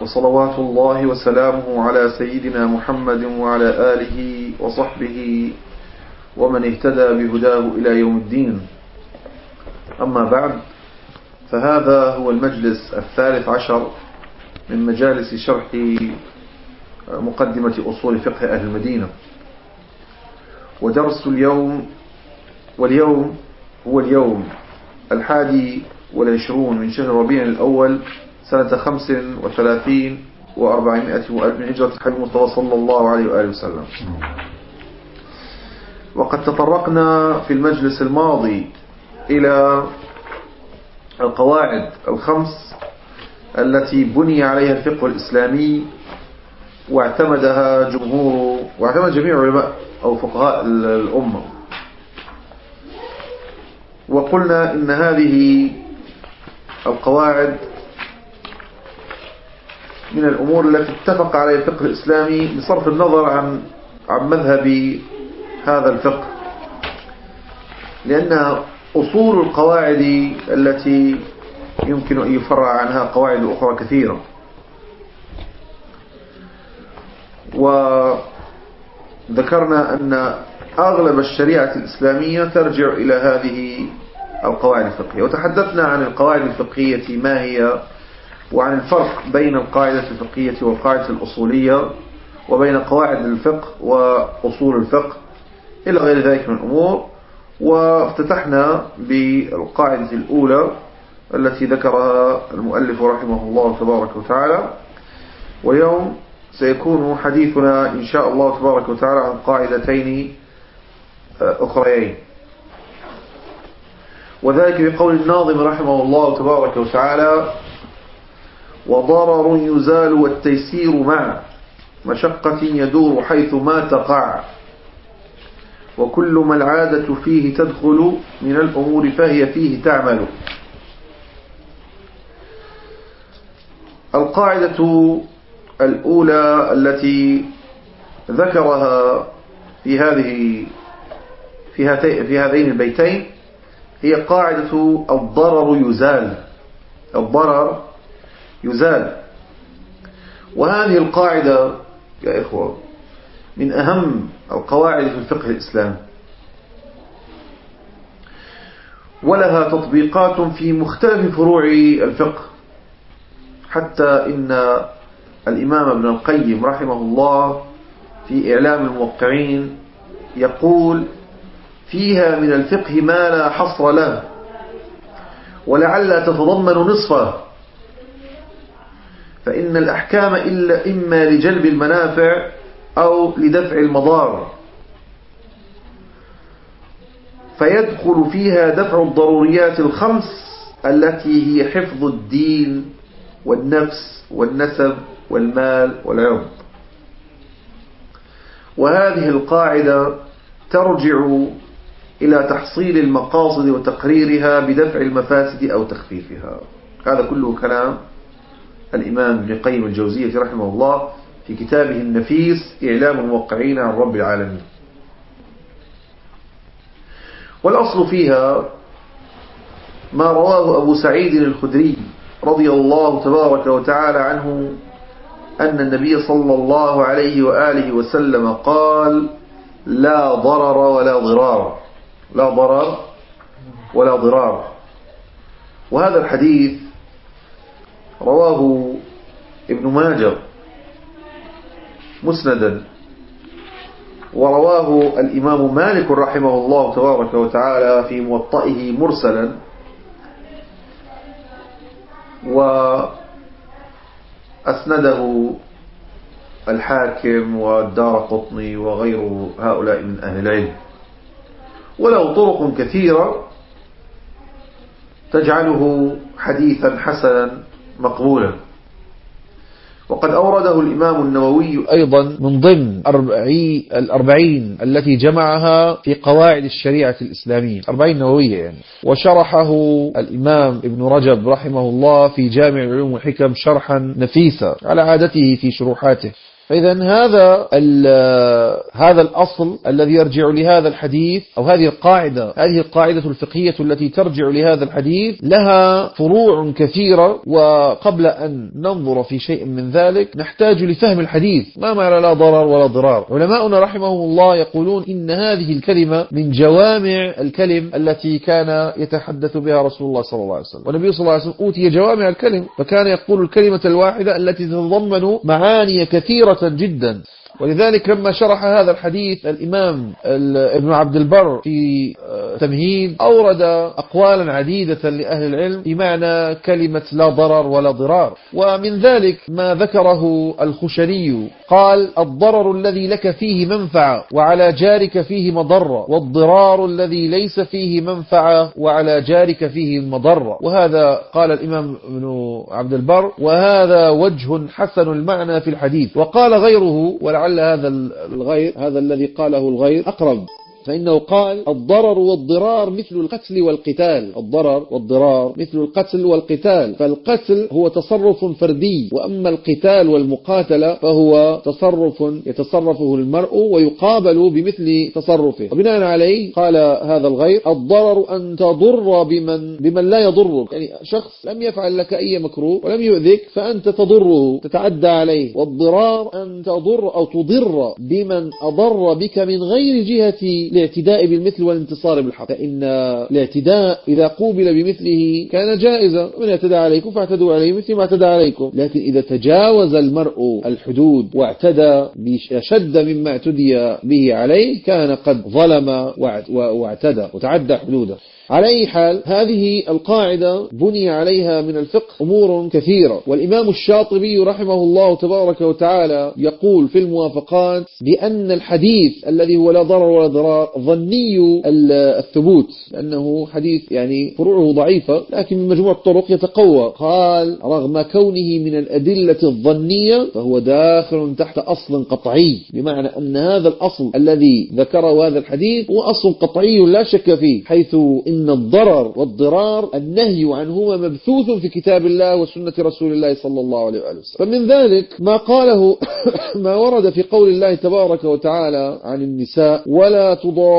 وصلوات الله وسلامه على سيدنا محمد وعلى آله وصحبه ومن اهتدى بهداه إلى يوم الدين. أما بعد، فهذا هو المجلس 13 من مجالس شرح مقدمة أصول فقه أهل المدينة، ودرس واليوم هو اليوم 21 من شهر ربيع الأول سنة 35 و400 وألف من هجرة الحبيب المصطفى صلى الله عليه وآله وسلم. وقد تطرقنا في المجلس الماضي إلى القواعد الخمس التي بني عليها الفقه الإسلامي، واعتمد جميع علماء أو فقهاء الأمة. وقلنا إن هذه القواعد من الأمور التي اتفق عليها الفقه الإسلامي بصرف النظر عن مذهب هذا الفقه، لأن أصول القواعد التي يمكن أن يفرع عنها قواعد أخرى كثيرة. وذكرنا أن أغلب الشريعة الإسلامية ترجع إلى هذه القواعد الفقهية، وتحدثنا عن القواعد الفقهية ما هي، وعن الفرق بين القاعدة الفقهية والقاعدة الأصولية، وبين قواعد الفقه وأصول الفقه إلى غير ذلك من الأمور. وافتتحنا بالقاعدة الأولى التي ذكرها المؤلف رحمه الله تبارك وتعالى، واليوم سيكون حديثنا إن شاء الله تبارك وتعالى عن قاعدتين أخريين، وذلك بقول الناظم رحمه الله تبارك وتعالى: وضرر يزال والتيسير مع مشقة يدور حيث ما تقع، وكل ما العادة فيه تدخل من الأمور فهي فيه تعمل. القاعدة الأولى التي ذكرها في هذين البيتين هي قاعدة الضرر يزال. وهذه القاعدة يا إخوة من أهم القواعد في الفقه الإسلامي، ولها تطبيقات في مختلف فروع الفقه، حتى إن الإمام ابن القيم رحمه الله في إعلام الموقعين يقول: فيها من الفقه ما لا حصر له، ولعل تتضمن نصفه، فإن الأحكام إما لجلب المنافع أو لدفع المضار، فيدخل فيها دفع الضروريات الخمس التي هي حفظ الدين والنفس والنسب والمال والعرض. وهذه القاعدة ترجع إلى تحصيل المقاصد وتقريرها بدفع المفاسد أو تخفيفها. هذا كله كلام الإمام ابن القيم الجوزية رحمه الله في كتابه النفيس إعلام الموقعين عن رب العالمين. والأصل فيها ما رواه أبو سعيد الخدري رضي الله تبارك وتعالى عنه أن النبي صلى الله عليه وآله وسلم قال: لا ضرر ولا ضرار، لا ضرر ولا ضرار. وهذا الحديث رواه ابن ماجه مسندا، ورواه الإمام مالك رحمه الله تبارك وتعالى في موطئه مرسلا، وأسنده الحاكم والدارقطني وغير هؤلاء من أهل العلم، وله طرق كثيرة تجعله حديثا حسنا مقبولا. وقد أورده الإمام النووي أيضا من ضمن 40 التي جمعها في قواعد الشريعة الإسلامية، 40 نووية يعني، وشرحه الإمام ابن رجب رحمه الله في جامع العلوم والحكم شرحا نفيسا على عادته في شروحاته. فإذا هذا الأصل الذي يرجع لهذا الحديث، أو هذه القاعدة الفقهية التي ترجع لهذا الحديث لها فروع كثيرة. وقبل أن ننظر في شيء من ذلك نحتاج لفهم الحديث، ما معنى لا ضرر ولا ضرار. علماؤنا رحمهم الله يقولون إن هذه الكلمة من جوامع الكلم التي كان يتحدث بها رسول الله صلى الله عليه وسلم، والنبي صلى الله عليه وسلم أوتي جوامع الكلم، فكان يقول الكلمة الواحدة التي تتضمن معاني كثيرة جدا. ولذلك لما شرح هذا الحديث الإمام ابن عبد البر في تمهيد أورد أقوالا عديدة لأهل العلم في معنى كلمة لا ضرر ولا ضرار. ومن ذلك ما ذكره الخشني، قال: الضرر الذي لك فيه منفعة وعلى جارك فيه مضرة، والضرار الذي ليس فيه منفعة وعلى جارك فيه مضرة. وهذا قال الإمام ابن عبد البر وهذا وجه حسن المعنى في الحديث. وقال غيره، ولعل هذا الذي قاله الغير أقرب، فإنه قال: الضرر والضرار مثل القتل والقتال. الضرر والضرار مثل القتل والقتال، فالقتل هو تصرف فردي، وأما القتال والمقاتلة فهو تصرف يتصرفه المرء ويقابل بمثل تصرفه. وبناء عليه قال هذا الغير: الضرر أن تضر بمن لا يضرك، يعني شخص لم يفعل لك أي مكروه ولم يؤذك فأنت تضره تتعدى عليه. والضرار أن تضر أو تضر بمن أضر بك من غير جهة الاعتداء بالمثل والانتصار بالحق، فإن الاعتداء إذا قوبل بمثله كان جائزا، ومن اعتدى عليكم فاعتدوا عليه مثل ما اعتدى عليكم. لكن إذا تجاوز المرء الحدود واعتدى بشد مما اعتدي به عليه كان قد ظلم واعتدى وتعدى حدوده. على أي حال، هذه القاعدة بني عليها من الفقه أمور كثيرة. والإمام الشاطبي رحمه الله تبارك وتعالى يقول في الموافقات بأن الحديث الذي هو لا ضرر ولا ضرار ظني الثبوت، لأنه حديث يعني فروعه ضعيفة لكن من مجموع الطرق يتقوى. قال: رغم كونه من الأدلة الظنية فهو داخل تحت أصل قطعي، بمعنى أن هذا الأصل الذي ذكره هذا الحديث هو أصل قطعي لا شك فيه، حيث إن الضرر والضرار النهي عنهما مبثوث في كتاب الله وسنة رسول الله صلى الله عليه وسلم. فمن ذلك ما قاله ما ورد في قول الله تبارك وتعالى عن النساء: ولا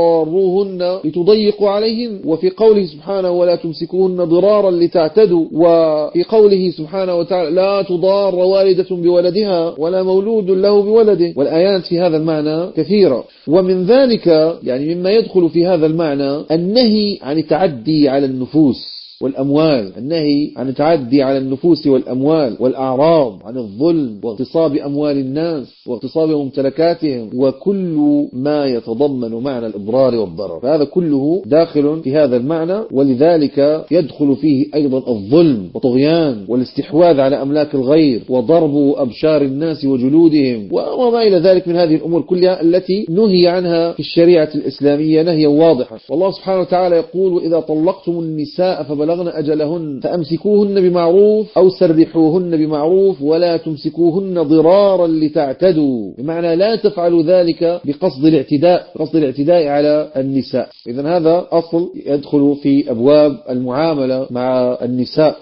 تضاروهن لتضيقوا عليهن، وفي قوله سبحانه: ولا تمسكوهن ضرارا لتعتدوا، وفي قوله سبحانه وتعالى: لا تضار والدة بولدها ولا مولود له بولده. والآيات في هذا المعنى كثيرة. ومن ذلك يعني مما يدخل في هذا المعنى النهي عن التعدي على النفوس والأموال، النهي عن التعدي على النفوس والأموال والأعراض، عن الظلم واغتصاب أموال الناس واغتصاب ممتلكاتهم، وكل ما يتضمن معنى الإضرار والضرر، فهذا كله داخل في هذا المعنى. ولذلك يدخل فيه أيضا الظلم وطغيان والاستحواذ على أملاك الغير وضرب أبشار الناس وجلودهم وما إلى ذلك من هذه الأمور كلها التي نهي عنها في الشريعة الإسلامية نهيا واضحا. والله سبحانه وتعالى يقول: وإذا طلقتم النساء فبلغن أجلهن فأمسكوهن بمعروف أو سرحوهن بمعروف ولا تمسكوهن ضرارا لتعتدوا، بمعنى لا تفعلوا ذلك بقصد الاعتداء على النساء. إذن هذا أصل يدخل في أبواب المعاملة مع النساء.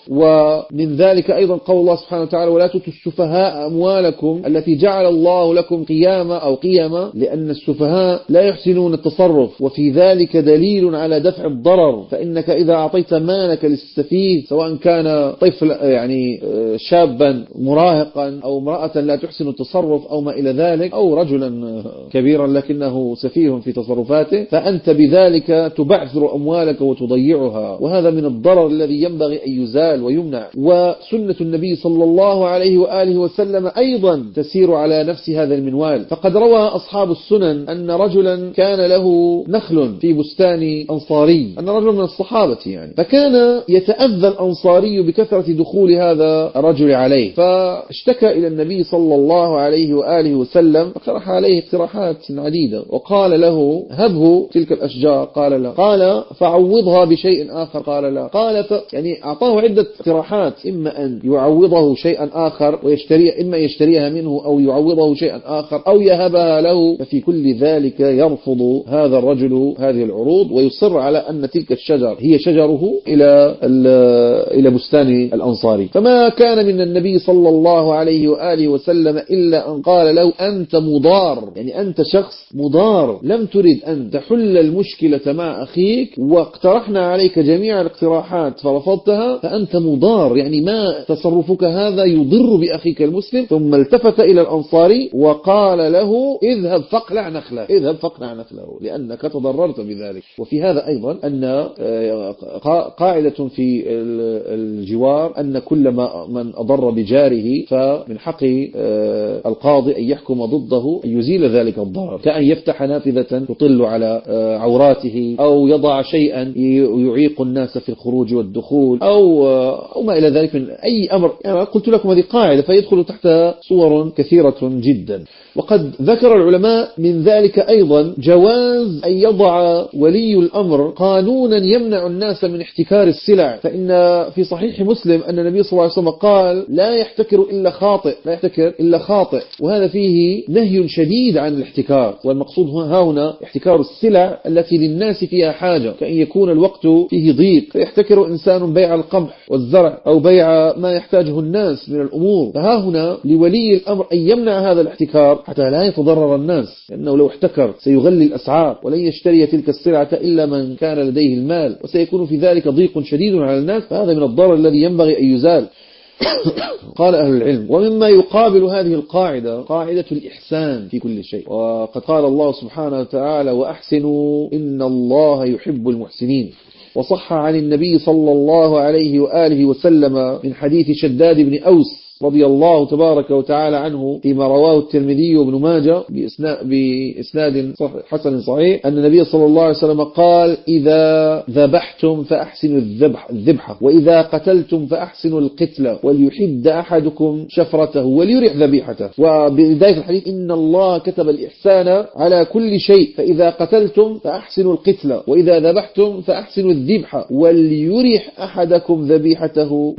ومن ذلك أيضا قول الله سبحانه وتعالى: ولا تؤتوا السفهاء أموالكم التي جعل الله لكم قياما، لأن السفهاء لا يحسنون التصرف، وفي ذلك دليل على دفع الضرر. فإنك إذا أعطيت مالك للسفيه، سواء كان طفل يعني شابا مراهقا أو امرأة لا تحسن التصرف أو ما إلى ذلك، أو رجلا كبيرا لكنه سفيه في تصرفاته، فأنت بذلك تبعثر أموالك وتضيعها، وهذا من الضرر الذي ينبغي أن يزال ويمنع. وسنة النبي صلى الله عليه وآله وسلم أيضا تسير على نفس هذا المنوال. فقد روى أصحاب السنن أن رجلا كان له نخل في بستان أنصاري، أن رجل من الصحابة يعني، فكان يتأذى الأنصاري بكثرة دخول هذا الرجل عليه، فاشتكى إلى النبي صلى الله عليه وآله وسلم، فاقترح عليه اقتراحات عديدة وقال له: هبه تلك الأشجار. قال لا. قال: فعوضها بشيء آخر. قال لا. قال يعني أعطاه عدة عدة اقتراحات، إما أن يعوضه شيئا آخر إما يشتريها منه أو يعوضه شيئا آخر أو يهبها له، ففي كل ذلك يرفض هذا الرجل هذه العروض ويصر على أن تلك الشجر هي شجره إلى بستان الأنصاري. فما كان من النبي صلى الله عليه وآله وسلم إلا أن قال له أنت مضار، يعني أنت شخص مضار، لم ترد أن تحل المشكلة مع أخيك واقترحنا عليك جميع الاقتراحات فرفضتها، فأنت مضار، يعني ما تصرفك هذا يضر بأخيك المسلم. ثم التفت إلى الأنصاري وقال له اذهب فاقلع نخله، اذهب فاقلع نخله لأنك تضررت بذلك. وفي هذا أيضا أن قاعدة في الجوار أن كل من أضر بجاره فمن حق القاضي أن يحكم ضده أن يزيل ذلك الضرر، كأن يفتح نافذة تطل على عوراته أو يضع شيئا يعيق الناس في الخروج والدخول أو ما إلى ذلك من أي أمر. يعني قلت لكم هذه قاعدة فيدخل تحتها صور كثيرة جدا. وقد ذكر العلماء من ذلك أيضا جواز أن يضع ولي الأمر قانونا يمنع الناس من احتكار السلع، فإن في صحيح مسلم أن النبي صلى الله عليه وسلم قال لا يحتكر إلا خاطئ، لا يحتكر إلا خاطئ، وهذا فيه نهي شديد عن الاحتكار. والمقصود هنا احتكار السلع التي للناس فيها حاجة، كأن يكون الوقت فيه ضيق فيحتكر إنسان بيع القمح والزرع أو بيع ما يحتاجه الناس من الأمور، فها هنا لولي الأمر أن يمنع هذا الاحتكار حتى لا يتضرر الناس، لأنه لو احتكر سيغلي الأسعار ولن يشتري تلك السلعة إلا من كان لديه المال، وسيكون في ذلك ضيق شديد على الناس، فهذا من الضرر الذي ينبغي أن يزال. قال أهل العلم ومما يقابل هذه القاعدة قاعدة الإحسان في كل شيء، وقد قال الله سبحانه وتعالى وأحسنوا إن الله يحب المحسنين. وصح عن النبي صلى الله عليه وآله وسلم من حديث شداد بن أوس رضي الله تبارك وتعالى عنه فيما رواه الترمذي وابن ماجه بإسناد حسن صحيح أن النبي صلى الله عليه وسلم قال إذا ذبحتم فأحسنوا الذبحة وإذا قتلتم فأحسنوا القتلة وليحد أحدكم شفرته وليرح ذبيحته. وبداية الحديث إن الله كتب الإحسان على كل شيء، فإذا قتلتم فأحسنوا القتلة وإذا ذبحتم فأحسنوا الذبحة وليرح أحدكم ذبيحته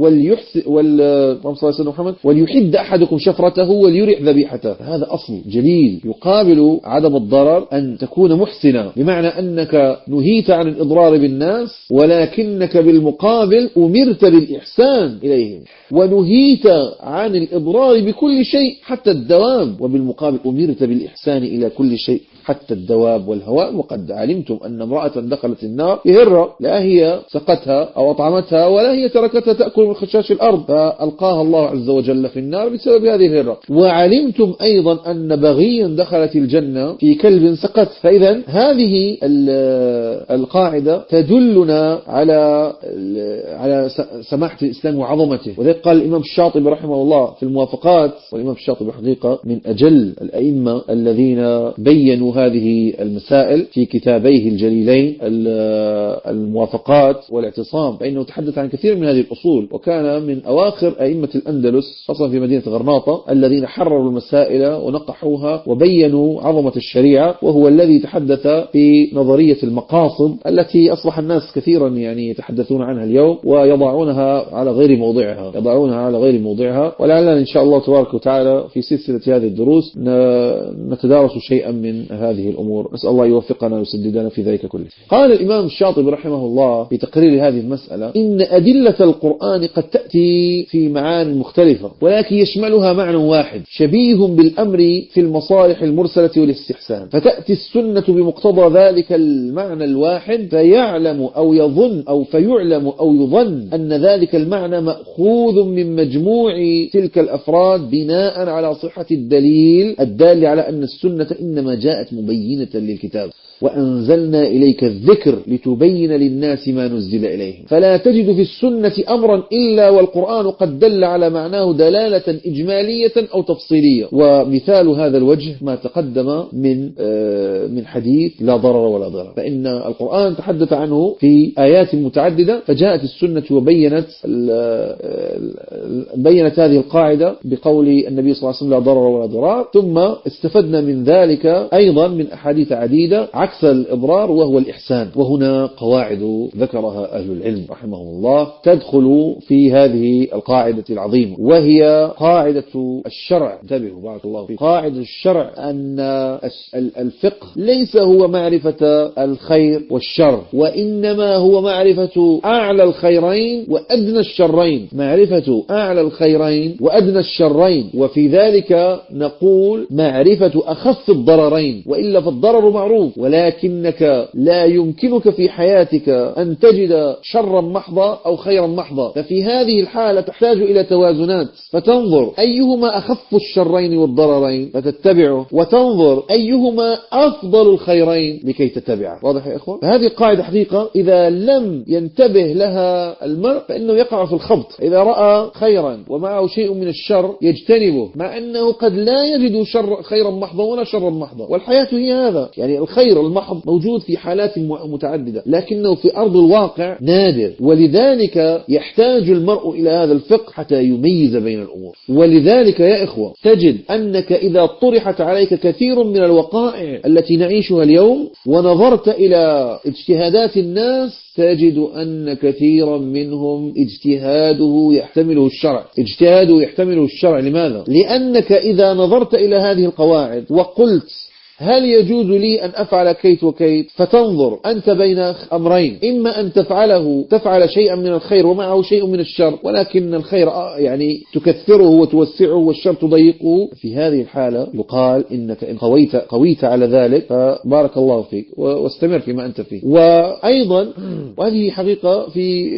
وليحد أحدكم شفرته وليرح ذبيحته. هذا أصل جليل يقابل عدم الضرر أن تكون محسنا، بمعنى أنك نهيت عن الإضرار بالناس ولكنك بالمقابل أمرت بالإحسان إليهم، ونهيت عن الإضرار بكل شيء حتى الدواب وبالمقابل أمرت بالإحسان إلى كل شيء حتى الدواب والهواء. وقد علمتم أن امرأة دخلت النار بهرة، لا هي سقتها أو أطعمتها ولا هي تركتها تأكل من خشاش الأرض، فألقاها الله عز وجل في النار بسبب هذه الهرة. وعلمتم أيضا أن بغيا دخلت الجنة في كلب سقت. فإذا هذه القاعدة تدلنا على سماحة الإسلام وعظمته. وذلك قال الإمام الشاطبي رحمه الله في الموافقات، والإمام الشاطبي حقيقة من أجل الأئمة الذين بينوا هذه المسائل في كتابيه الجليلين الموافقات والاعتصام، فإنه تحدث عن كثير من هذه الأصول، وكان من أواخر أئمة الأندلس خاصة في مدينة غرناطة الذين حرروا المسائل ونقحوها وبينوا عظمة الشريعة، وهو الذي تحدث في نظرية المقاصد التي أصبح الناس كثيرا يعني يتحدثون عنها اليوم ويضعونها على غير موضعها. ولعلنا إن شاء الله تبارك وتعالى في سلسلة هذه الدروس نتدارس شيئا من هذه الأمور. نسأل الله يوفقنا ويسددنا في ذلك كله. قال الإمام الشاطبي رحمه الله في تقرير هذه المسألة إن أدلة القرآن قد تأتي في معاني مختلفة، ولكن يشملها معنى واحد شبيه بالأمر في المصالح المرسلة والاستحسان، فتأتي السنة بمقتضى ذلك المعنى الواحد فيعلم أو يظن أن ذلك المعنى مأخوذ من مجموع تلك الأفراد بناء على صحة الدليل الدال على أن السنة إنما جاءت مبينة للكتاب، وأنزلنا إليك الذكر لتبين للناس ما نزل إليهم، فلا تجد في السنة أمرا إلا والقرآن قد دل على معناه دلالة إجمالية أو تفصيلية. ومثال هذا الوجه ما تقدم من حديث لا ضرر ولا ضرر، فإن القرآن تحدث عنه في آيات متعددة، فجاءت السنة وبينت هذه القاعدة بقول النبي صلى الله عليه وسلم لا ضرر ولا ضرار. ثم استفدنا من ذلك أيضا من أحاديث عديدة عكس الإضرار وهو الإحسان. وهنا قواعد ذكرها أهل العلم رحمهم الله تدخل في هذه القاعدة العظيمة، وهي قاعدة الشرع. انتبهوا بارك الله فيكم. قاعدة الشرع أن الفقه ليس هو معرفة الخير والشر، وإنما هو معرفة أعلى الخيرين وأدنى الشرين، معرفة أعلى الخيرين وأدنى الشرين. وفي ذلك نقول معرفة أخف الضررين، وإلا فالضرر معروف، ولكنك لا يمكنك في حياتك أن تجد شرا محضا أو خيرا محضا. ففي هذه الحالة تحتاج إلى توازنات، فتنظر أيهما أخف الشرين والضررين فتتبعه، وتنظر أيهما أفضل الخيرين لكي تتبعه. واضح يا إخوان؟ فهذه قاعدة حقيقة إذا لم ينتبه لها المرء فإنه يقع في الخبط. إذا رأى خيرا ومعه شيء من الشر يجتنبه، مع أنه قد لا يجد خيرا محضا ولا شرا محضا. والحياة هي هذا، يعني الخير المحض موجود في حالات متعددة، لكنه في أرض الواقع نادر. ولذلك يحتاج المرء إلى هذا الفقه حتى يميز بين الأمور. ولذلك يا إخوة تجد أنك إذا طرحت عليك كثير من الوقائع التي نعيشها اليوم ونظرت إلى اجتهادات الناس تجد أن كثيرا منهم اجتهاده يحتمله الشرع. لماذا؟ لأنك إذا نظرت إلى هذه القواعد وقلت هل يجوز لي أن أفعل كيت وكيت، فتنظر أنت بين أمرين، إما أن تفعل شيئا من الخير ومعه شيء من الشر، ولكن الخير يعني تكثره وتوسعه والشر تضيقه. في هذه الحالة يقال إنك إن قويت على ذلك فبارك الله فيك واستمر فيما أنت فيه. وأيضا وهذه حقيقة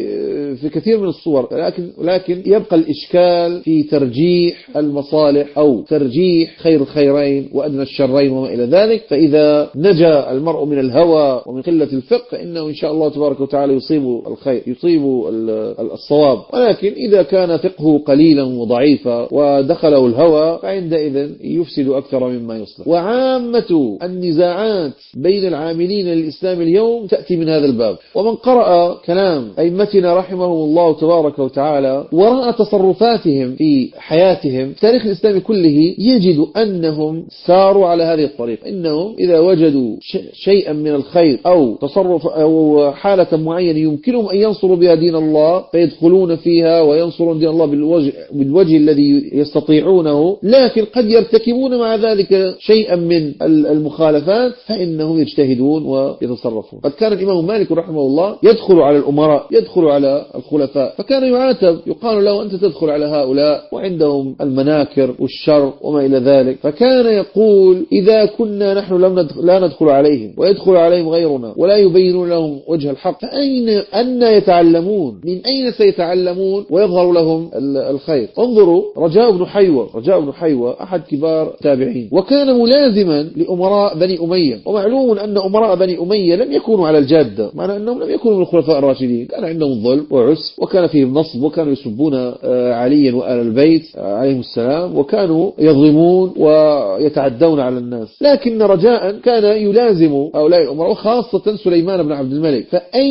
في كثير من الصور، لكن يبقى الإشكال في ترجيح المصالح أو ترجيح خير الخيرين وأدنى الشرين وما إلى ذلك. فإذا نجا المرء من الهوى ومن قلة الفقه فإنه إن شاء الله تبارك وتعالى يصيب الخير، يصيب الصواب. ولكن إذا كان فقهه قليلا وضعيفا ودخله الهوى فعندئذ يفسد أكثر مما يصلح. وعامة النزاعات بين العاملين للإسلام اليوم تأتي من هذا الباب. ومن قرأ كلام أئمتنا رحمهم الله تبارك وتعالى ورأى تصرفاتهم في حياتهم في تاريخ الإسلام كله يجد أنهم ساروا على هذه الطريقة. إنهم إذا وجدوا شيئا من الخير أو تصرف أو حالة معينة يمكنهم أن ينصروا بها دين الله فيدخلون فيها وينصرون دين الله بالوجه الذي يستطيعونه، لكن قد يرتكبون مع ذلك شيئا من المخالفات فإنهم يجتهدون ويتصرفون. قد كان الإمام مالك رحمه الله يدخل على الأمراء، يدخل على الخلفاء، فكان يعاتب، يقال له أنت تدخل على هؤلاء وعندهم المناكر والشر وما إلى ذلك. فكان يقول إذا كنا نحن لا ندخل عليهم ويدخل عليهم غيرنا ولا يبينون لهم وجه الحق أن يتعلمون؟ من أين سيتعلمون ويظهر لهم الخير؟ انظروا رجاء بن حيوة أحد كبار التابعين، وكان ملازما لأمراء بني أمية. ومعلوم أن أمراء بني أمية لم يكونوا على الجادة، معنى أنهم لم يكونوا من الخلفاء الراشدين، كان عندهم ظلم وعسر وكان فيهم نصب، وكانوا يسبون عليا وآل البيت عليهم السلام، وكانوا يظلمون ويتعدون على الناس. لكن رجاء كان يلازم هؤلاء الأمراء وخاصة سليمان بن عبد الملك.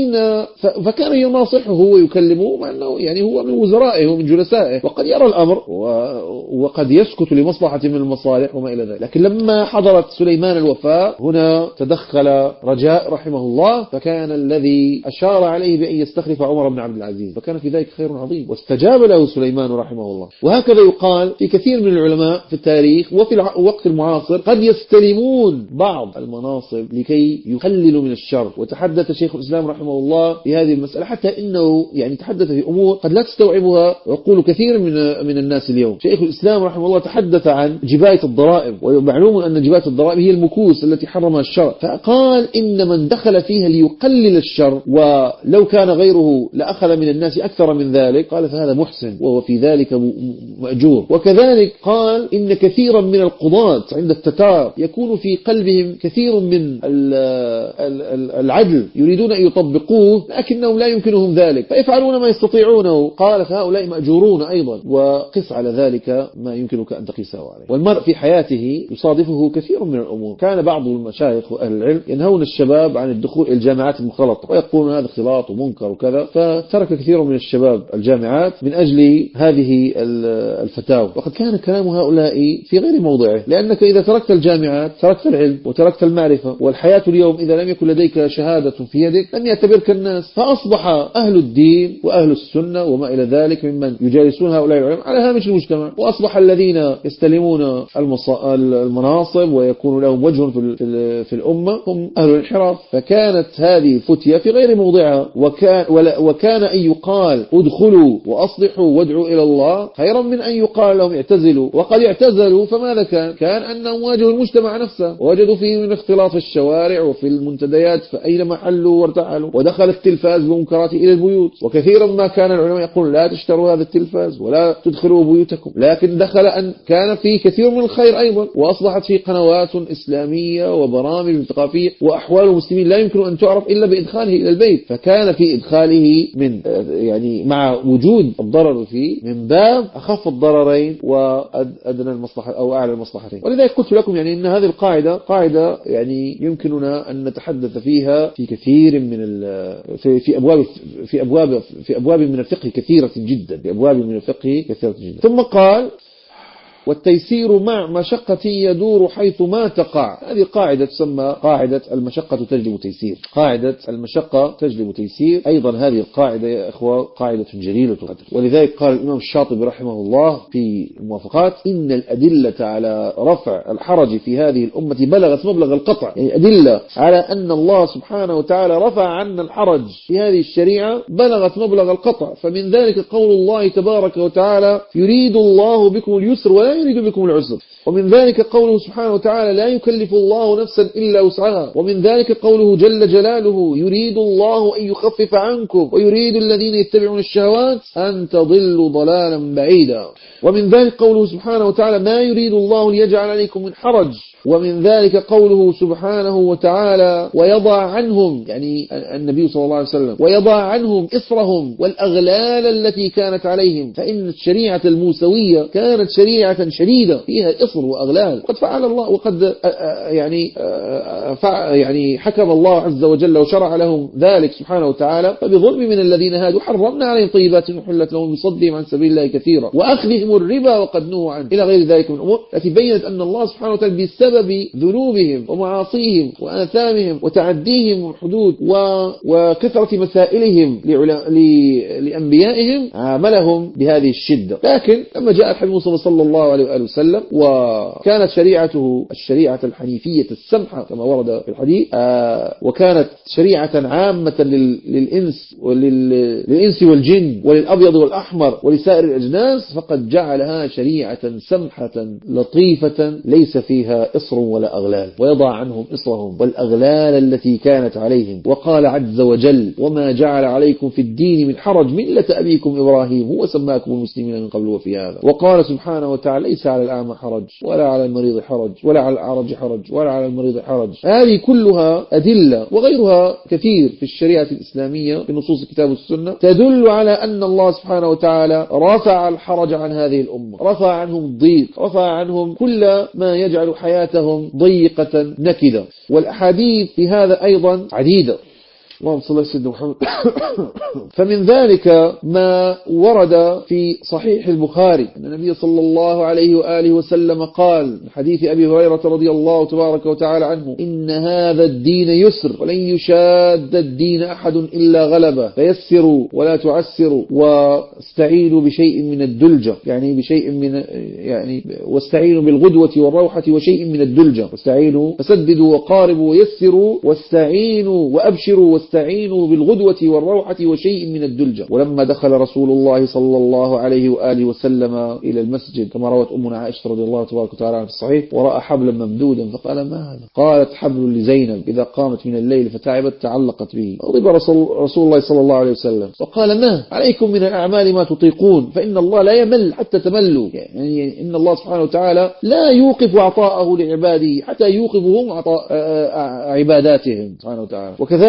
فكان يناصحه ويكلمه مع أنه يعني هو من وزرائه ومن جلسائه وقد يرى الأمر وقد يسكت لمصلحة من المصالح وما إلى ذلك. لكن لما حضرت سليمان الوفاة هنا تدخل رجاء رحمه الله، فكان الذي أشار عليه بأن يستخلف عمر بن عبد العزيز، فكان في ذلك خير عظيم واستجاب له سليمان رحمه الله. وهكذا يقال في كثير من العلماء في التاريخ وفي الوقت المعاصر قد يستلمون بعض المناصب لكي يقللوا من الشر. وتحدث شيخ الإسلام رحمه الله في هذه المسألة، حتى إنه يعني تحدث في أمور قد لا تستوعبها عقول كثير من الناس اليوم. شيخ الإسلام رحمه الله تحدث عن جباية الضرائب، ومعلوم أن جباية الضرائب هي المكوس التي حرمها الشرع، فقال إن من دخل فيها ليقلل الشر ولو كان غيره لأخذ من الناس أكثر من ذلك، قال فهذا محسن وهو في ذلك مأجور. وكذلك قال إن كثيرا من القضاة عند التتار يكون في قلبهم كثير من العدل يريدون أن يطبقوه لكنهم لا يمكنهم ذلك فيفعلون ما يستطيعونه، قال فهؤلاء مأجورون أيضا. وقس على ذلك ما يمكنك أن تقيسه عليه. والمرء في حياته يصادفه كثير من الأمور. كان بعض المشايخ وأهل العلم ينهون الشباب عن الدخول إلى الجامعات المختلطة ويقولون هذا اختلاط ومنكر وكذا، فترك كثير من الشباب الجامعات من أجل هذه الفتاوى. وقد كان كلام هؤلاء في غير موضعه، لأنك إذا تركت الجامعات تركت العلم وتركت المعرفة، والحياة اليوم إذا لم يكن لديك شهادة في يدك لم يعتبرك الناس، فأصبح أهل الدين وأهل السنة وما إلى ذلك ممن يجالسون هؤلاء العلماء على هامش المجتمع، وأصبح الذين يستلمون المناصب ويكون لهم وجه في الأمة هم أهل الانحراف. فكانت هذه الفتية في غير موضعها، وكان أن يقال ادخلوا وأصلحوا وادعوا إلى الله خيرا من أن يقال لهم اعتزلوا. وقد اعتزلوا فماذا كان أنهم واجهوا المجتمع نفسه، ووجدوا فيه من اختلاط الشوارع وفي المنتديات فأينما حلوا وارتحلوا، ودخل التلفاز بمنكراته إلى البيوت. وكثيرا ما كان العلماء يقول لا تشتروا هذا التلفاز ولا تدخلوا بيوتكم، لكن دخل أن كان فيه كثير من الخير أيضا، وأصبحت فيه قنوات إسلامية وبرامج ثقافية، وأحوال المسلمين لا يمكن أن تعرف إلا بإدخاله إلى البيت. فكان في إدخاله من يعني مع وجود الضرر فيه من باب أخف الضررين وأدنى المصلحة أو أعلى المصلحتين. ولذلك قلت لكم يعني إن هذه القاعدة قاعدة يعني يمكننا أن نتحدث فيها في كثير من في أبواب من الفقه كثيرة جدا، ثم قال والتيسير مع مشقة يدور حيث ما تقع. هذه قاعدة تسمى قاعدة المشقة تجلب تيسير. قاعدة المشقة تجلب تيسير، أيضا هذه القاعدة يا إخوة قاعدة جليلة القدر. ولذلك قال الإمام الشاطبي رحمه الله في الموافقات إن الأدلة على رفع الحرج في هذه الأمة بلغت مبلغ القطع، يعني أدلة على أن الله سبحانه وتعالى رفع عنا الحرج في هذه الشريعة بلغت مبلغ القطع. فمن ذلك قول الله تبارك وتعالى يريد الله بكم اليسر ولا يريد بكم العسر. ومن ذلك قوله سبحانه وتعالى لا يكلف الله نفسا إلا وسعها. ومن ذلك قوله جل جلاله يريد الله أن يخفف عنكم ويريد الذين يتبعون الشهوات أن تضلوا ضلالا بعيدا. ومن ذلك قوله سبحانه وتعالى ما يريد الله ليجعل عليكم من حرج. ومن ذلك قوله سبحانه وتعالى ويضع عنهم، يعني النبي صلى الله عليه وسلم، ويضع عنهم إصرهم والأغلال التي كانت عليهم. فإن الشريعة الموسوية كانت شريعة شديدة فيها إصر وأغلال، وقد فعل الله وقد يعني حكم الله عز وجل وشرع لهم ذلك سبحانه وتعالى. فبظلم من الذين هادوا حرمنا عليهم طيبات محلت لهم بصدهم عن سبيل الله كثيرا وأخذهم الربا وقد نهوا عنه إلى غير ذلك من الأمور التي بينت أن الله سبحانه وتعالى بسبب ذنوبهم ومعاصيهم وآثامهم وتعديهم الحدود وكثرة مسائلهم لأنبيائهم عاملهم بهذه الشدة. لكن لما جاء الحبيب صلى الله عليه وآله وسلم وكانت شريعته الشريعة الحنيفية السمحة كما ورد في الحديث، وكانت شريعة عامة للإنس والجن وللأبيض والأحمر ولسائر الأجناس، فقد جعلها شريعة سمحة لطيفة ليس فيها إصر ولا أغلال، ويضع عنهم إصرهم والأغلال التي كانت عليهم. وقال عز وجل وما جعل عليكم في الدين من حرج ملة أبيكم إبراهيم هو سماكم المسلمين من قبل وفي هذا. وقال سبحانه وتعالى ليس على الأعمى حرج ولا على المريض حرج ولا على الأعرج حرج ولا على المريض حرج. هذه كلها أدلة وغيرها كثير في الشريعة الإسلامية في نصوص الكتاب والسنة تدل على أن الله سبحانه وتعالى رفع الحرج عن هذه الأمة، رفع عنهم الضيق، رفع عنهم كل ما يجعل حياتهم ضيقة نكدة. والأحاديث في هذا أيضا عديدة. اللهم صل على سيدنا محمد. فمن ذلك ما ورد في صحيح البخاري أن النبي صلى الله عليه وآله وسلم قال من حديث أبي هريرة رضي الله تبارك وتعالى عنه إن هذا الدين يسر ولن يشاد الدين أحد إلا غلبه فيسروا ولا تعسروا واستعينوا بشيء من الدلجة، يعني واستعينوا بالغدوة والروحة وشيء من الدلجة، واستعينوا فسددوا وقاربوا ويسروا واستعينوا وأبشروا واستعينوا بالغدوة والروحة وشيء من الدلجة. ولما دخل رسول الله صلى الله عليه وآله وسلم إلى المسجد كما روت أمنا عائشة رضي الله تبارك وتعالى في الصحيح ورأى حبلا ممدودا فقال ما هذا؟ قالت حبل لزينب إذا قامت من الليل فتعبت تعلقت به. غضب رسول الله صلى الله عليه وسلم وقال ما عليكم من الأعمال ما تطيقون فإن الله لا يمل حتى تملوا، يعني إن الله سبحانه وتعالى لا يوقف عطاءه لعباده حتى يوقفهم عطاء عباداتهم سبحانه وتعالى. وكذلك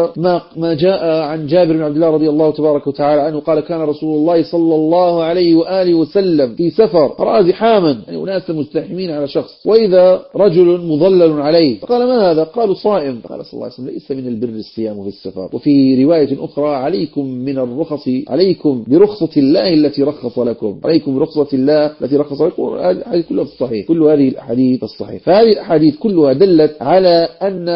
ما جاء عن جابر بن عبد الله رضي الله تبارك وتعالى عنه قال كان رسول الله صلى الله عليه وآله وسلم في سفر رأى زحاما يعني أناس مزدحمين على شخص وإذا رجل مظلل عليه فقال ما هذا؟ قالوا صائم. قال صلى الله عليه وسلم ليس من البر الصيام في السفر. وفي رواية أخرى عليكم من الرخص عليكم برخصة الله التي رخص لكم عليكم برخصة الله التي رخص لكم. هذه كلها في الصحيح كل هذه الأحاديث الصحيح. فهذه الأحاديث كلها دلت على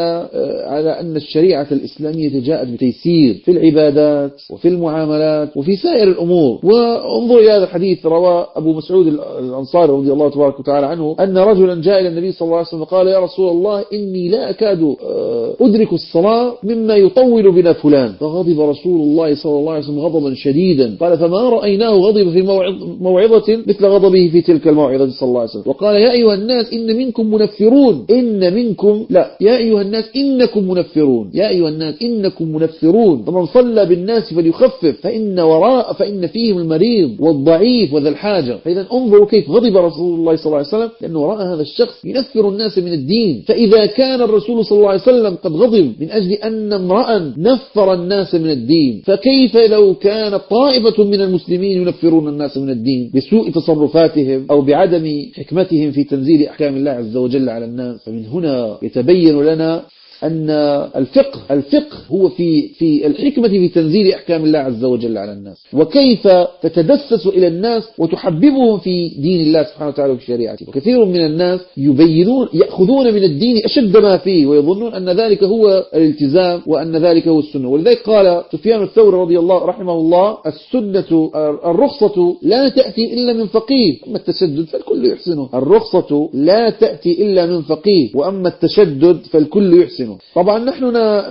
أن الشريعة الإسلامية جاءت بتيسير في العبادات وفي المعاملات وفي سائر الأمور. وانظر إلى هذا الحديث رواه أبو مسعود الأنصاري رضي الله تبارك وتعالى عنه أن رجلا جاء إلى النبي صلى الله عليه وسلم قال يا رسول الله إني لا أكاد أدرك الصلاة مما يطول بنا فلان. فغضب رسول الله صلى الله عليه وسلم غضبا شديدا قال فما رأيناه غضب في موعظة مثل غضبه في تلك الموعظة صلى الله عليه وسلم. وقال يا أيها الناس إن منكم منفرون يا أيها الناس إنكم منفرون يا أيها الناس إنكم منفرون فمن صلى بالناس فليخفف فإن فيهم المريض والضعيف وذا الحاجة. فإذا انظروا كيف غضب رسول الله صلى الله عليه وسلم لأنه رأى هذا الشخص ينفر الناس من الدين. فإذا كان الرسول صلى الله عليه وسلم قد غضب من أجل أن امرأ نفر الناس من الدين فكيف لو كان طائفة من المسلمين ينفرون الناس من الدين بسوء تصرفاتهم أو بعدم حكمتهم في تنزيل أحكام الله عز وجل على الناس. فمن هنا يتبين لنا أن الفقه هو في الحكمة في تنزيل أحكام الله عز وجل على الناس وكيف تتدسس إلى الناس وتحببهم في دين الله سبحانه وتعالى وفي شريعته. وكثير من الناس يأخذون من الدين أشد ما فيه ويظنون أن ذلك هو الالتزام وأن ذلك هو السنة. ولذلك قال سفيان الثوري رضي الله رحمه الله الرخصة لا تأتي إلا من فقيه أما التشدد فالكل يحسنه. الرخصة لا تأتي إلا من فقيه وأما التشدد فالكل يحسنه. طبعا نحن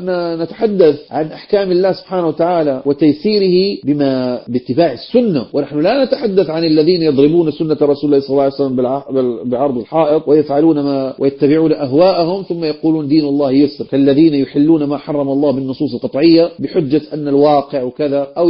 نتحدث عن أحكام الله سبحانه وتعالى وتيسيره باتباع السنة ونحن لا نتحدث عن الذين يضربون سنة رسول الله صلى الله عليه وسلم بعرض الحائط ويتبعون أهواءهم ثم يقولون دين الله يسر كالذين يحلون ما حرم الله بالنصوص القطعية بحجة أن الواقع وكذا أو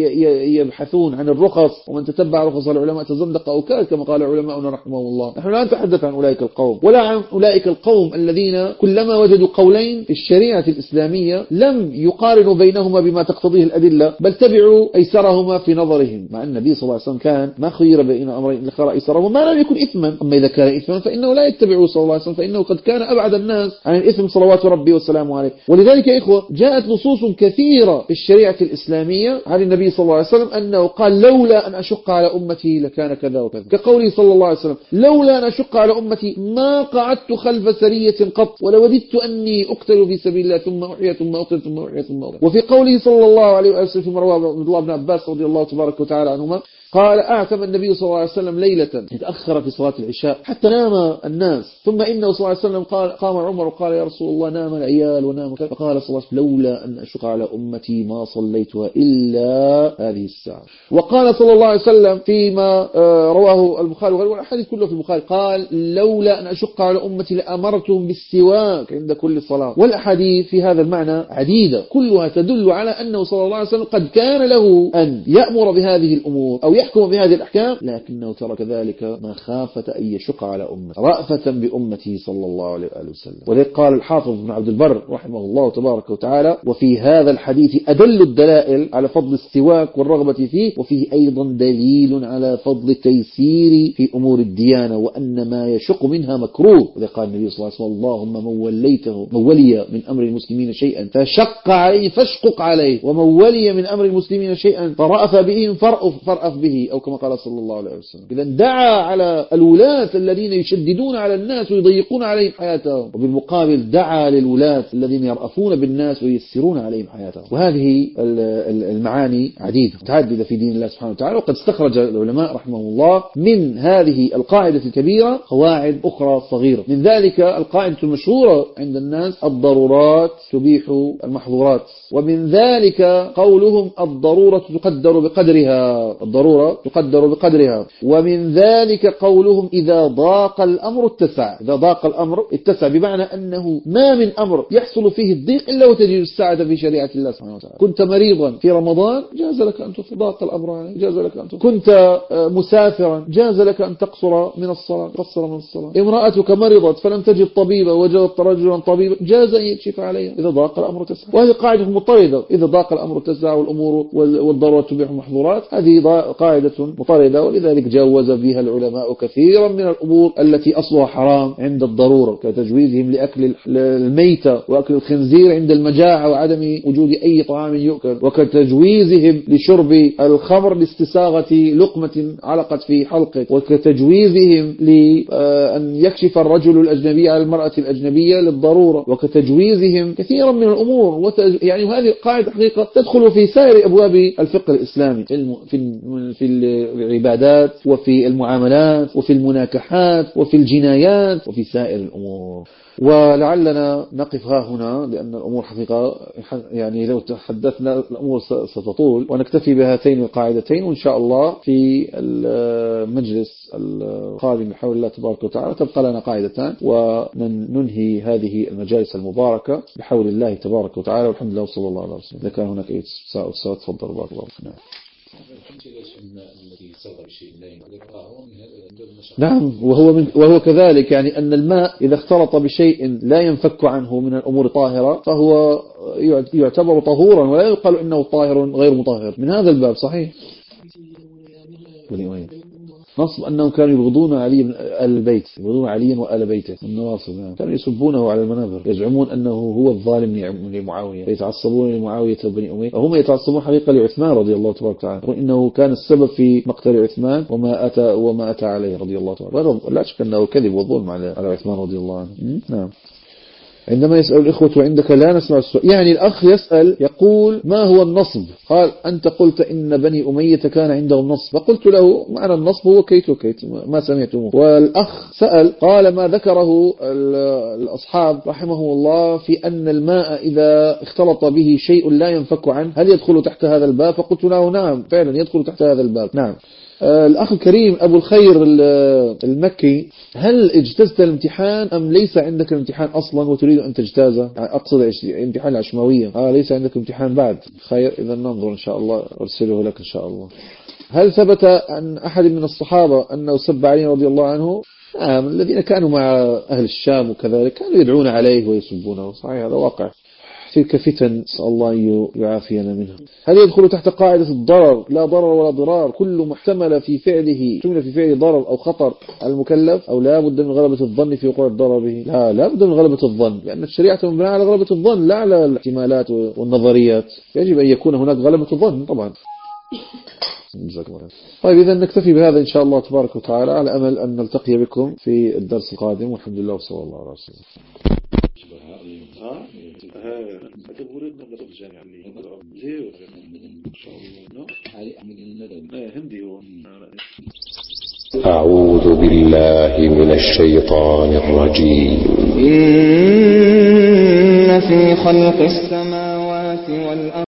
يبحثون عن الرخص ومن تتبع رخص العلماء تزندق أو كذا كما قال علماؤنا رحمه الله. نحن لا نتحدث عن أولئك القوم ولا عن أولئك القوم الذين كلما وجدوا قولين في الشريعة الإسلامية لم يقارنوا بينهما بما تقتضيه الأدلة بل تبعوا أيسرهما في نظرهم مع النبي صلى الله عليه وسلم كان ما خير بين أمرين اختار أيسرهما ما لم يكن إثما. أما إذا كان إثما فإنه لا يتبعه صلى الله عليه وسلم فإنه قد كان أبعد الناس عن الإثم صلوات ربي والسلام عليه. ولذلك يا إخوة جاءت نصوص كثيرة في الشريعة الإسلامية عن النبي صلى الله عليه وسلم أنه قال لولا أن أشق على أمتي لكان كذا وكذا كقوله صلى الله عليه وسلم لولا أن أشق على أمتي ما قعدت خلف سرية قط ولوددت أني أقتل في سبيل الله ثم أحيى ثم أقتل ثم أحيى ثم أقتل. وفي قوله صلى الله عليه وسلم في رواه عبد الله بن عباس رضي الله تبارك وتعالى عنهما قال أعتم النبي صلى الله عليه وسلم ليلة تأخر في صلاة العشاء حتى نام الناس ثم إنه صلى الله عليه وسلم قام عمر وقال يا رسول الله نام العيال ونام كذا فقال صلى الله عليه وسلم لولا أن أشق على أمتي ما صليتها إلا هذه الساعة. وقال صلى الله عليه وسلم فيما رواه البخاري وغيره والحديث كله في البخاري قال لولا أن أشق على أمتي لأمرتهم بالسواك عند كل صلاة. والأحاديث في هذا المعنى عديدة كلها تدل على أنه صلى الله عليه وسلم قد كان له أن يأمر بهذه الأمور أو يحكم بهذه الأحكام لكنه ترك ذلك مخافة أن يشق على أمته رأفة بأمته صلى الله عليه وسلم. ولذلك قال الحافظ بن عبد البر رحمه الله تبارك وتعالى وفي هذا الحديث أدل الدلائل على فضل السواك والرغبة فيه وفيه أيضا دليل على فضل التيسير في أمور الديانة وأن ما يشق منها مكروه. وذلك قال النبي صلى الله عليه وسلم اللهم من ولي من أمر المسلمين شيئا فشق عليه فاشقق عليه ومن ولي من أمر المسلمين شيئا فرأف به فرأف به أو كما قال صلى الله عليه وسلم. إذا دعا على الولاة الذين يشددون على الناس ويضيقون عليهم حياتهم وبالمقابل دعا للولاة الذين يرأفون بالناس وييسرون عليهم حياتهم. وهذه المعاني عديدة متعددة في دين الله سبحانه وتعالى. وقد استخرج العلماء رحمه الله من هذه القاعدة الكبيرة قواعد أخرى صغيرة. من ذلك القاعدة المشهورة عند الناس الضرورات تبيح المحظورات. ومن ذلك قولهم الضرورة تقدر بقدرها. الضرورة تقدر بقدرها. ومن ذلك قولهم إذا ضاق الأمر اتسع. إذا ضاق الأمر اتسع، بمعنى أنه ما من أمر يحصل فيه الضيق إلا وتجد السعة في شريعة الله سبحانه وتعالى. كنت مريضا في رمضان جاز لك أن تضاق الأمر عليك، جاز لك أن كنت مسافرا جاز لك أن تقصر من الصلاة، امرأتك مرضت فلم تجد طبيبا وجدت رجلا طبيبا جاز أن يكشف عليها إذا ضاق الأمر اتسع. وهذه قاعدة مطردة، إذا ضاق الأمر اتسع والأمور والضرورة تبيح المحظورات، هذه قاعدة مطردة، ولذلك جاوز بها العلماء كثيرا من الأمور التي أصلها حرام عند الضرورة، كتجويزهم لأكل الميتة وأكل الخنزير عند المجاعة وعدم وجود أي طعام يؤكل، وكتجويزهم لشرب الخمر لاستساغة لقمة علقت في حلقه، وكتجويزهم لأن يكشف الرجل الأجنبي على المرأة الأجنبية للضرورة، وكتجويزهم كثيرا من الأمور. يعني هذه قاعدة حقيقة تدخل في سائر أبواب الفقه الإسلامي، في العبادات وفي المعاملات وفي المناكحات وفي الجنايات وفي سائر الأمور. ولعلنا نقف ها هنا، لأن الأمور حقيقة يعني لو تحدثنا الأمور ستطول، ونكتفي بهاتين القاعدتين، وإن شاء الله في المجلس القادم بحول الله تبارك وتعالى تبقى لنا قاعدتان وننهي هذه المجالس المباركة بحول الله تبارك وتعالى. والحمد لله وصلى الله عليه وسلم. إذا كان هناك أي سؤال تفضل بارك الله فيك. نعم، وهو كذلك، يعني أن الماء إذا اختلط بشيء لا ينفك عنه من الأمور طاهرة فهو يعتبر طهورا، ولا يقال إنه طاهر غير مطهر. من هذا الباب صحيح نصب أنهم كانوا يبغضون علي بن البيت، يبغضون عليا وآل بيته، النواصب كانوا يسبونه على المنابر، يزعمون أنه هو الظالم لمعاوية، يتعصبون لمعاوية بن أمية، وهم يتعصبون حقيقة لعثمان رضي الله تبارك وتعالى، وإنه كان السبب في مقتل عثمان وما أتى عليه رضي الله تبارك. لا شك أنه كذب وظلم على عثمان رضي الله عنه. نعم. عندما يسأل الإخوة عندك لا نسمع السؤال، يعني الأخ يسأل يقول ما هو النصب؟ قال أنت قلت إن بني أمية كان عندهم نصب، فقلت له معنى النصب هو كيت وكيت ما سمعتموه. والأخ سأل قال ما ذكره الأصحاب رحمه الله في أن الماء إذا اختلط به شيء لا ينفك عنه هل يدخل تحت هذا الباب؟ فقلت له نعم فعلا يدخل تحت هذا الباب. نعم. الأخ الكريم أبو الخير المكي، هل اجتزت الامتحان أم ليس عندك الامتحان أصلا وتريد أن تجتازه؟ أقصد امتحان العشماوية. ليس عندك امتحان بعد، خير، إذا ننظر إن شاء الله أرسله لك إن شاء الله. هل ثبت عن أحد من الصحابة أنه سب علي رضي الله عنه؟ نعم، الذين كانوا مع أهل الشام وكذلك كانوا يدعون عليه ويسبونه، صحيح هذا واقع. تلك فتن نسأل الله يعافينا منها. هل يدخل تحت قاعدة الضرر؟ لا ضرر ولا ضرار، كل محتمل في فعله ضرر أو خطر المكلف، أو لا بد من غلبة الظن في وقوع الضرر به؟ لا بد من غلبة الظن، لأن الشريعة مبنية على غلبة الظن لا على الاحتمالات والنظريات، يجب أن يكون هناك غلبة الظن طبعا. طيب إذا نكتفي بهذا إن شاء الله تبارك وتعالى، على أمل أن نلتقي بكم في الدرس القادم، والحمد لله وصلى الله عليه وسلم. أعوذ بالله من الشيطان الرجيم. إن في خلق السماوات والأرض